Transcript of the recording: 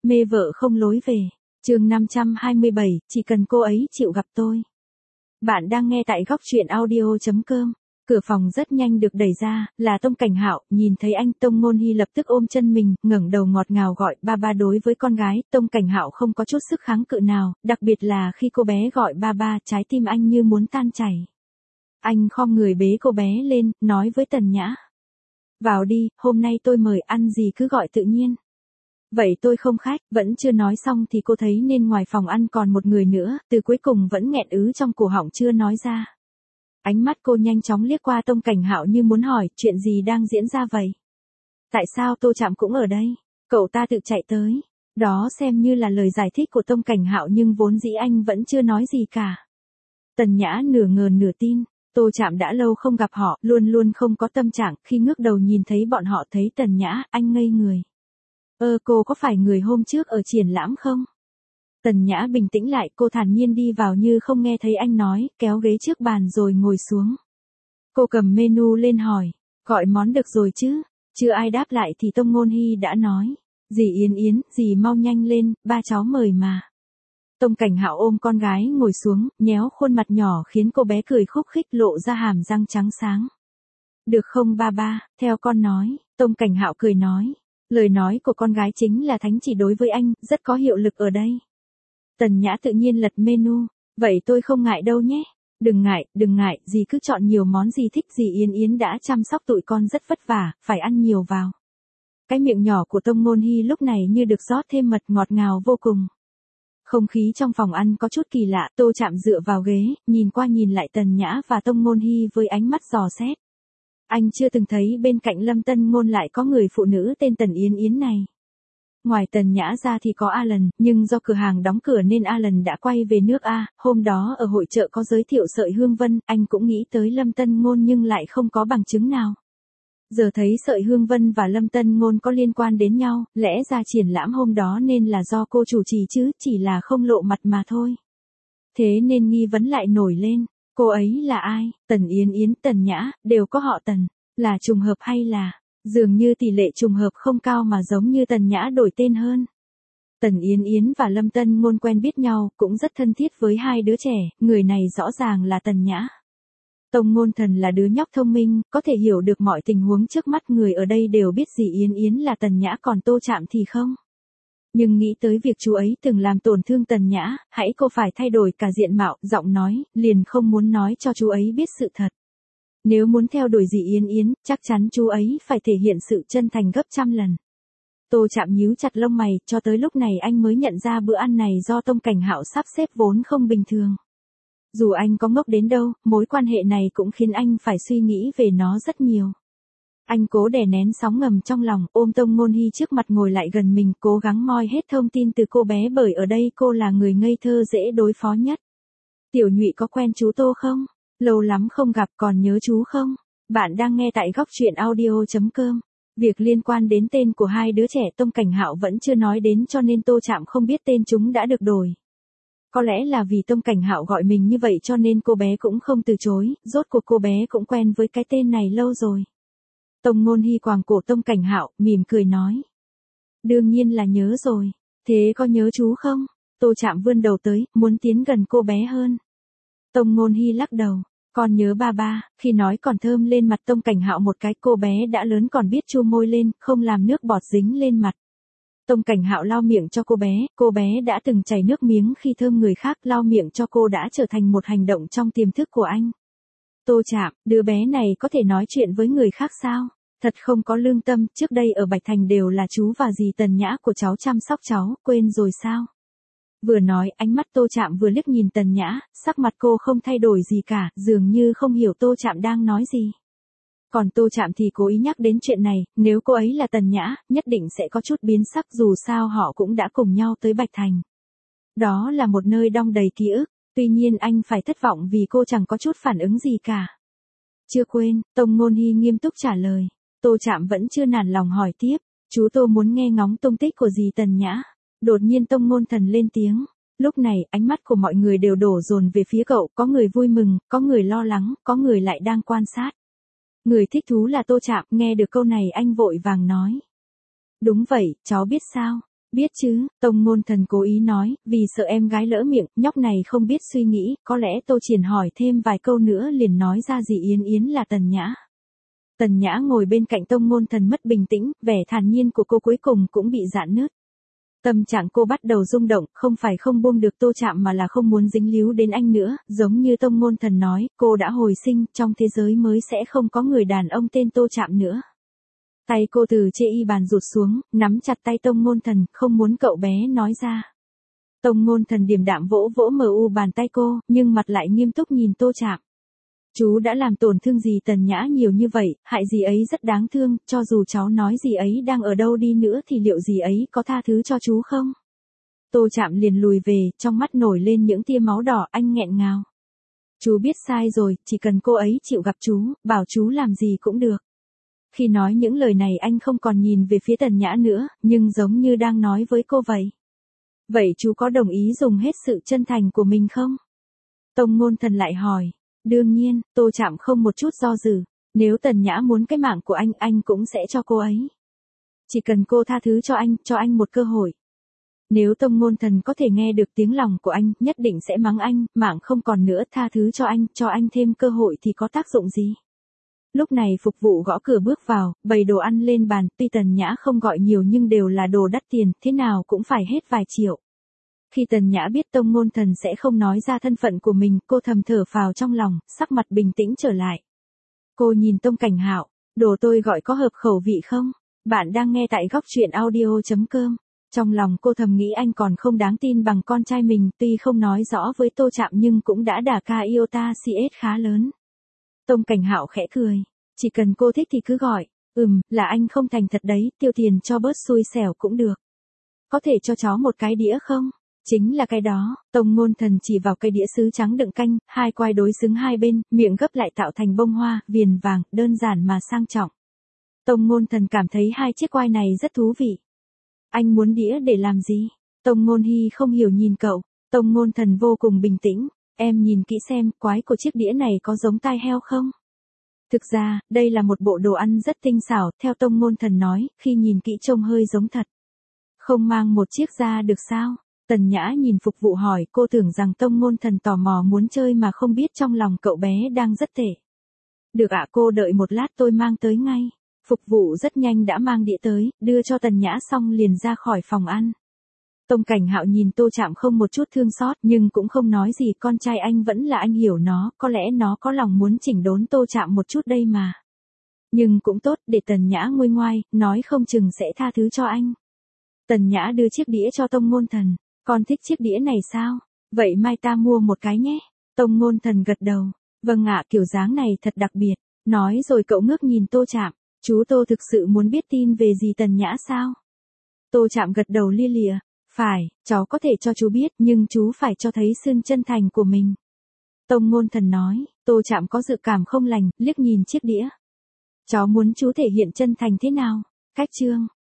Mê vợ không lối về. Chương 527, chỉ cần cô ấy chịu gặp tôi. Bạn đang nghe tại góc truyện audio.com. Cửa phòng rất nhanh được đẩy ra, là Tông Cảnh Hạo. Nhìn thấy anh, Tông Ngôn Hy lập tức ôm chân mình, ngẩng đầu ngọt ngào gọi ba ba. Đối với con gái, Tông Cảnh Hạo không có chút sức kháng cự nào, đặc biệt là khi cô bé gọi ba ba, trái tim anh như muốn tan chảy. Anh khom người bế cô bé lên, nói với Tần Nhã: vào đi, hôm nay tôi mời, ăn gì cứ gọi tự nhiên. Vậy tôi không khách. Vẫn chưa nói xong thì cô thấy nên ngoài phòng ăn còn một người nữa, từ cuối cùng vẫn nghẹn ứ trong cổ họng chưa nói ra. Ánh mắt cô nhanh chóng liếc qua Tông Cảnh Hạo như muốn hỏi, chuyện gì đang diễn ra vậy? Tại sao Tô Trạm cũng ở đây? Cậu ta tự chạy tới. Đó xem như là lời giải thích của Tông Cảnh Hạo nhưng vốn dĩ anh vẫn chưa nói gì cả. Tần Nhã nửa ngờ nửa tin. Tô Trạm đã lâu không gặp họ, luôn luôn không có tâm trạng, khi ngước đầu nhìn thấy bọn họ thấy Tần Nhã, anh ngây người. Cô có phải người hôm trước ở triển lãm không? Tần Nhã bình tĩnh lại, cô thản nhiên đi vào như không nghe thấy anh nói, kéo ghế trước bàn rồi ngồi xuống. Cô cầm menu lên hỏi, gọi món được rồi chứ? Chưa ai đáp lại thì Tông Ngôn Hy đã nói, dì Yến Yến, dì mau nhanh lên, ba cháu mời mà. Tông Cảnh Hạo ôm con gái ngồi xuống, nhéo khuôn mặt nhỏ khiến cô bé cười khúc khích lộ ra hàm răng trắng sáng. Được không ba ba, theo con nói. Tông Cảnh Hạo cười nói. Lời nói của con gái chính là thánh chỉ đối với anh, rất có hiệu lực ở đây. Tần Nhã tự nhiên lật menu. Vậy tôi không ngại đâu nhé. Đừng ngại, dì cứ chọn nhiều món gì thích, dì Yến Yến đã chăm sóc tụi con rất vất vả, phải ăn nhiều vào. Cái miệng nhỏ của Tông Ngôn Hy lúc này như được rót thêm mật, ngọt ngào vô cùng. Không khí trong phòng ăn có chút kỳ lạ, Tô Trạm dựa vào ghế, nhìn qua nhìn lại Tần Nhã và Tông Ngôn Hy với ánh mắt dò xét. Anh chưa từng thấy bên cạnh Lâm Tân Ngôn lại có người phụ nữ tên Tần Yến Yến này. Ngoài Tần Nhã ra thì có Alan, nhưng do cửa hàng đóng cửa nên Alan đã quay về nước A. Hôm đó ở hội chợ có giới thiệu sợi hương vân, anh cũng nghĩ tới Lâm Tân Ngôn nhưng lại không có bằng chứng nào. Giờ thấy sợi hương vân và Lâm Tân Ngôn có liên quan đến nhau, lẽ ra triển lãm hôm đó nên là do cô chủ trì chứ, chỉ là không lộ mặt mà thôi. Thế nên nghi vấn lại nổi lên, cô ấy là ai? Tần Yến Yến, Tần Nhã, đều có họ Tần, là trùng hợp hay là, dường như tỷ lệ trùng hợp không cao mà giống như Tần Nhã đổi tên hơn. Tần Yến Yến và Lâm Tân Ngôn quen biết nhau, cũng rất thân thiết với hai đứa trẻ, người này rõ ràng là Tần Nhã. Tông Ngôn Thần là đứa nhóc thông minh, có thể hiểu được mọi tình huống trước mắt, người ở đây đều biết dì Yến Yến là Tần Nhã, còn Tô Trạm thì không. Nhưng nghĩ tới việc chú ấy từng làm tổn thương Tần Nhã, hãy cô phải thay đổi cả diện mạo, giọng nói, liền không muốn nói cho chú ấy biết sự thật. Nếu muốn theo đuổi dì Yến Yến, chắc chắn chú ấy phải thể hiện sự chân thành gấp trăm lần. Tô Trạm nhíu chặt lông mày, cho tới lúc này anh mới nhận ra bữa ăn này do Tông Cảnh Hạo sắp xếp vốn không bình thường. Dù anh có ngốc đến đâu, mối quan hệ này cũng khiến anh phải suy nghĩ về nó rất nhiều. Anh cố đè nén sóng ngầm trong lòng, ôm Tông Ngôn Hy trước mặt ngồi lại gần mình, cố gắng moi hết thông tin từ cô bé bởi ở đây cô là người ngây thơ dễ đối phó nhất. Tiểu Nhụy có quen chú Tô không? Lâu lắm không gặp, còn nhớ chú không? Bạn đang nghe tại góc truyện audio.com. Việc liên quan đến tên của hai đứa trẻ Tông Cảnh Hạo vẫn chưa nói đến cho nên Tô Trạm không biết tên chúng đã được đổi. Có lẽ là vì Tông Cảnh Hạo gọi mình như vậy cho nên cô bé cũng không từ chối, rốt cuộc cô bé cũng quen với cái tên này lâu rồi. Tông Ngôn Hy quàng cổ Tông Cảnh Hạo, mỉm cười nói. Đương nhiên là nhớ rồi, thế có nhớ chú không? Tô Trạm vươn đầu tới, muốn tiến gần cô bé hơn. Tông Ngôn Hy lắc đầu, con nhớ ba ba, khi nói còn thơm lên mặt Tông Cảnh Hạo một cái, cô bé đã lớn còn biết chu môi lên, không làm nước bọt dính lên mặt. Tông Cảnh Hạo lau miệng cho cô bé đã từng chảy nước miếng khi thơm người khác, lau miệng cho cô đã trở thành một hành động trong tiềm thức của anh. Tô Trạm, đứa bé này có thể nói chuyện với người khác sao? Thật không có lương tâm, trước đây ở Bạch Thành đều là chú và dì Tần Nhã của cháu chăm sóc cháu, quên rồi sao? Vừa nói, ánh mắt Tô Trạm vừa liếc nhìn Tần Nhã, sắc mặt cô không thay đổi gì cả, dường như không hiểu Tô Trạm đang nói gì. Còn Tô Trạm thì cố ý nhắc đến chuyện này, nếu cô ấy là Tần Nhã, nhất định sẽ có chút biến sắc, dù sao họ cũng đã cùng nhau tới Bạch Thành. Đó là một nơi đong đầy ký ức, tuy nhiên anh phải thất vọng vì cô chẳng có chút phản ứng gì cả. Chưa quên, Tông Ngôn Hy nghiêm túc trả lời. Tô Trạm vẫn chưa nản lòng hỏi tiếp, chú Tô muốn nghe ngóng tung tích của dì Tần Nhã. Đột nhiên Tông Ngôn Thần lên tiếng. Lúc này, ánh mắt của mọi người đều đổ dồn về phía cậu, có người vui mừng, có người lo lắng, có người lại đang quan sát. Người thích thú là Tô Trạm, nghe được câu này anh vội vàng nói. Đúng vậy, cháu biết sao. Biết chứ, Tông Ngôn Thần cố ý nói, vì sợ em gái lỡ miệng, nhóc này không biết suy nghĩ, có lẽ Tô Triển hỏi thêm vài câu nữa liền nói ra dì Yến Yến là Tần Nhã. Tần Nhã ngồi bên cạnh Tông Ngôn Thần mất bình tĩnh, vẻ thản nhiên của cô cuối cùng cũng bị rạn nứt. Tâm trạng cô bắt đầu rung động, không phải không buông được Tô Trạm mà là không muốn dính líu đến anh nữa, giống như Tông Ngôn Thần nói, cô đã hồi sinh, trong thế giới mới sẽ không có người đàn ông tên Tô Trạm nữa. Tay cô từ chê y bàn rụt xuống, nắm chặt tay Tông Ngôn Thần, không muốn cậu bé nói ra. Tông Ngôn Thần điềm đạm vỗ vỗ mờ u bàn tay cô, nhưng mặt lại nghiêm túc nhìn Tô Trạm. Chú đã làm tổn thương dì Tần Nhã nhiều như vậy, hại dì ấy rất đáng thương, cho dù cháu nói dì ấy đang ở đâu đi nữa thì liệu dì ấy có tha thứ cho chú không? Tô Trạm liền lùi về, trong mắt nổi lên những tia máu đỏ, anh nghẹn ngào. Chú biết sai rồi, chỉ cần cô ấy chịu gặp chú, bảo chú làm gì cũng được. Khi nói những lời này anh không còn nhìn về phía Tần Nhã nữa, nhưng giống như đang nói với cô vậy. Vậy chú có đồng ý dùng hết sự chân thành của mình không? Tông Ngôn Thần lại hỏi. Đương nhiên, Tô Trạm không một chút do dự. Nếu Tần Nhã muốn cái mạng của anh cũng sẽ cho cô ấy. Chỉ cần cô tha thứ cho anh một cơ hội. Nếu Tông Ngôn Thần có thể nghe được tiếng lòng của anh, nhất định sẽ mắng anh, mạng không còn nữa, tha thứ cho anh thêm cơ hội thì có tác dụng gì? Lúc này phục vụ gõ cửa bước vào, bày đồ ăn lên bàn, tuy Tần Nhã không gọi nhiều nhưng đều là đồ đắt tiền, thế nào cũng phải hết vài triệu. Khi Tần Nhã biết Tông Ngôn Thần sẽ không nói ra thân phận của mình, cô thầm thở phào trong lòng, sắc mặt bình tĩnh trở lại. Cô nhìn Tông Cảnh Hạo, đồ tôi gọi có hợp khẩu vị không? Bạn đang nghe tại góc truyện audio.com. Trong lòng cô thầm nghĩ anh còn không đáng tin bằng con trai mình, tuy không nói rõ với Tô Trạm nhưng cũng đã đả ca iota CS khá lớn. Tông Cảnh Hạo khẽ cười, chỉ cần cô thích thì cứ gọi, là anh không thành thật đấy, tiêu tiền cho bớt xui xẻo cũng được. Có thể cho cháu một cái đĩa không? Chính là cái đó, Tông Ngôn Thần chỉ vào cái đĩa sứ trắng đựng canh, hai quai đối xứng hai bên, miệng gấp lại tạo thành bông hoa, viền vàng, đơn giản mà sang trọng. Tông Ngôn Thần cảm thấy hai chiếc quai này rất thú vị. Anh muốn đĩa để làm gì? Tông Ngôn Hy không hiểu nhìn cậu, Tông Ngôn Thần vô cùng bình tĩnh, em nhìn kỹ xem, quái của chiếc đĩa này có giống tai heo không? Thực ra, đây là một bộ đồ ăn rất tinh xảo, theo Tông Ngôn Thần nói, khi nhìn kỹ trông hơi giống thật. Không mang một chiếc ra được sao? Tần Nhã nhìn phục vụ hỏi, cô tưởng rằng Tông Ngôn Thần tò mò muốn chơi mà không biết trong lòng cậu bé đang rất tệ. Được ạ, cô đợi một lát tôi mang tới ngay. Phục vụ rất nhanh đã mang đĩa tới, đưa cho Tần Nhã xong liền ra khỏi phòng ăn. Tông Cảnh Hạo nhìn Tô Trạm không một chút thương xót nhưng cũng không nói gì, con trai anh vẫn là anh hiểu nó, có lẽ nó có lòng muốn chỉnh đốn Tô Trạm một chút đây mà. Nhưng cũng tốt, để Tần Nhã nguôi ngoai, nói không chừng sẽ tha thứ cho anh. Tần Nhã đưa chiếc đĩa cho Tông Ngôn Thần. Con thích chiếc đĩa này sao? Vậy mai ta mua một cái nhé. Tông Ngôn Thần gật đầu. Vâng ạ, kiểu dáng này thật đặc biệt. Nói rồi cậu ngước nhìn Tô Trạm. Chú Tô thực sự muốn biết tin về dì Tần Nhã sao? Tô Trạm gật đầu lia lịa. Phải, cháu có thể cho chú biết nhưng chú phải cho thấy sự chân thành của mình. Tông Ngôn Thần nói. Tô Trạm có dự cảm không lành, liếc nhìn chiếc đĩa. Cháu muốn chú thể hiện chân thành thế nào? Cách chương.